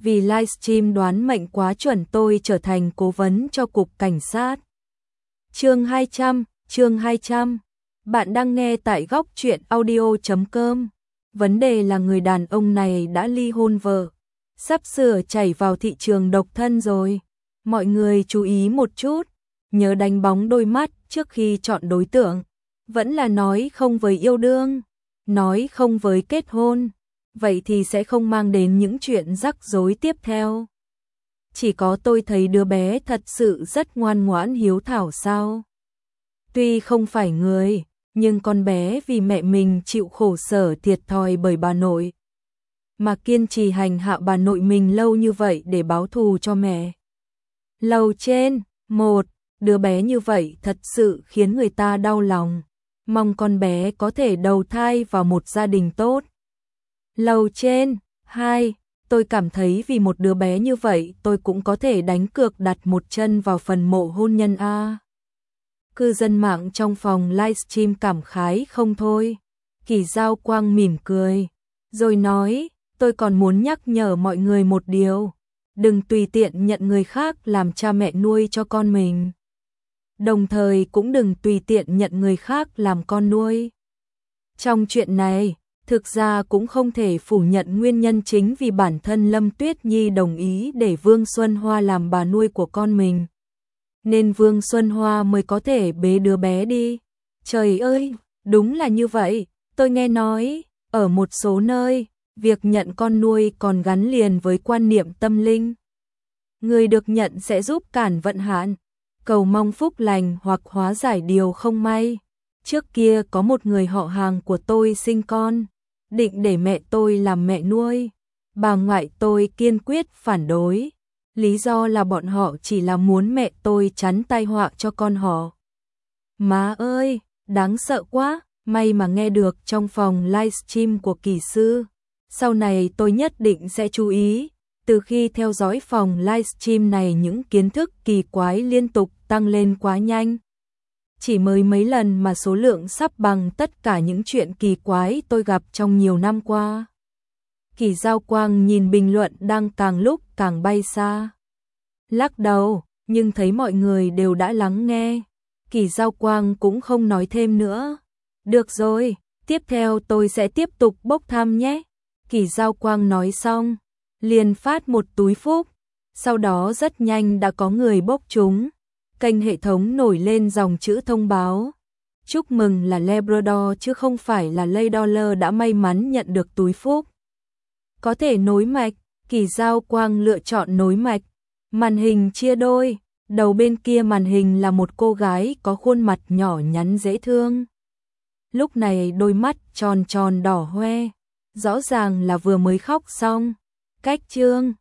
vì livestream đoán mệnh quá chuẩn tôi trở thành cố vấn cho cục cảnh sát. Chương 200. Bạn đang nghe tại góc truyện audio.com. Vấn đề là người đàn ông này đã ly hôn vợ, sắp sửa chảy vào thị trường độc thân rồi. Mọi người chú ý một chút, nhớ đánh bóng đôi mắt trước khi chọn đối tượng. Vẫn là nói không với yêu đương, nói không với kết hôn, vậy thì sẽ không mang đến những chuyện rắc rối tiếp theo. Chỉ có tôi thấy đứa bé thật sự rất ngoan ngoãn hiếu thảo sao. Tuy không phải người, nhưng con bé vì mẹ mình chịu khổ sở thiệt thòi bởi bà nội, mà kiên trì hành hạ bà nội mình lâu như vậy để báo thù cho mẹ. Lầu trên, đứa bé như vậy thật sự khiến người ta đau lòng, mong con bé có thể đầu thai vào một gia đình tốt. Lầu trên, 2, tôi cảm thấy vì một đứa bé như vậy tôi cũng có thể đánh cược đặt một chân vào phần mộ hôn nhân a. Cư dân mạng trong phòng livestream cảm khái không thôi. Kỳ Giao Quang mỉm cười, rồi nói, tôi còn muốn nhắc nhở mọi người một điều, đừng tùy tiện nhận người khác làm cha mẹ nuôi cho con mình. Đồng thời cũng đừng tùy tiện nhận người khác làm con nuôi. Trong chuyện này, thực ra cũng không thể phủ nhận nguyên nhân chính vì bản thân Lâm Tuyết Nhi đồng ý để Vương Xuân Hoa làm bà nuôi của con mình, nên Vương Xuân Hoa mới có thể bế đứa bé đi. Trời ơi, đúng là như vậy, tôi nghe nói, ở một số nơi, việc nhận con nuôi còn gắn liền với quan niệm tâm linh. Người được nhận sẽ giúp cản vận hạn, cầu mong phúc lành hoặc hóa giải điều không may. Trước kia có một người họ hàng của tôi sinh con, định để mẹ tôi làm mẹ nuôi. Bà ngoại tôi kiên quyết phản đối. Lý do là bọn họ chỉ là muốn mẹ tôi chắn tai họa cho con họ. Má ơi, đáng sợ quá, may mà nghe được trong phòng livestream của Kỳ sư. Sau này tôi nhất định sẽ chú ý. Từ khi theo dõi phòng livestream này những kiến thức kỳ quái liên tục tăng lên quá nhanh. Chỉ mới mấy lần mà số lượng sắp bằng tất cả những chuyện kỳ quái tôi gặp trong nhiều năm qua. Kỳ Giao Quang nhìn bình luận đang càng lúc càng bay xa. Lắc đầu, nhưng thấy mọi người đều đã lắng nghe. Kỳ Giao Quang cũng không nói thêm nữa. Được rồi, tiếp theo tôi sẽ tiếp tục bốc thăm nhé. Kỳ Giao Quang nói xong, liền phát một túi phúc. Sau đó rất nhanh đã có người bốc trúng. Kênh hệ thống nổi lên dòng chữ thông báo. Chúc mừng là Labrador chứ không phải là Lay Dollar đã may mắn nhận được túi phúc. Có thể nối mạch, Kỳ Giao Quang lựa chọn nối mạch. Màn hình chia đôi, đầu bên kia màn hình là một cô gái có khuôn mặt nhỏ nhắn dễ thương. Lúc này đôi mắt tròn tròn đỏ hoe, rõ ràng là vừa mới khóc xong. Cách chương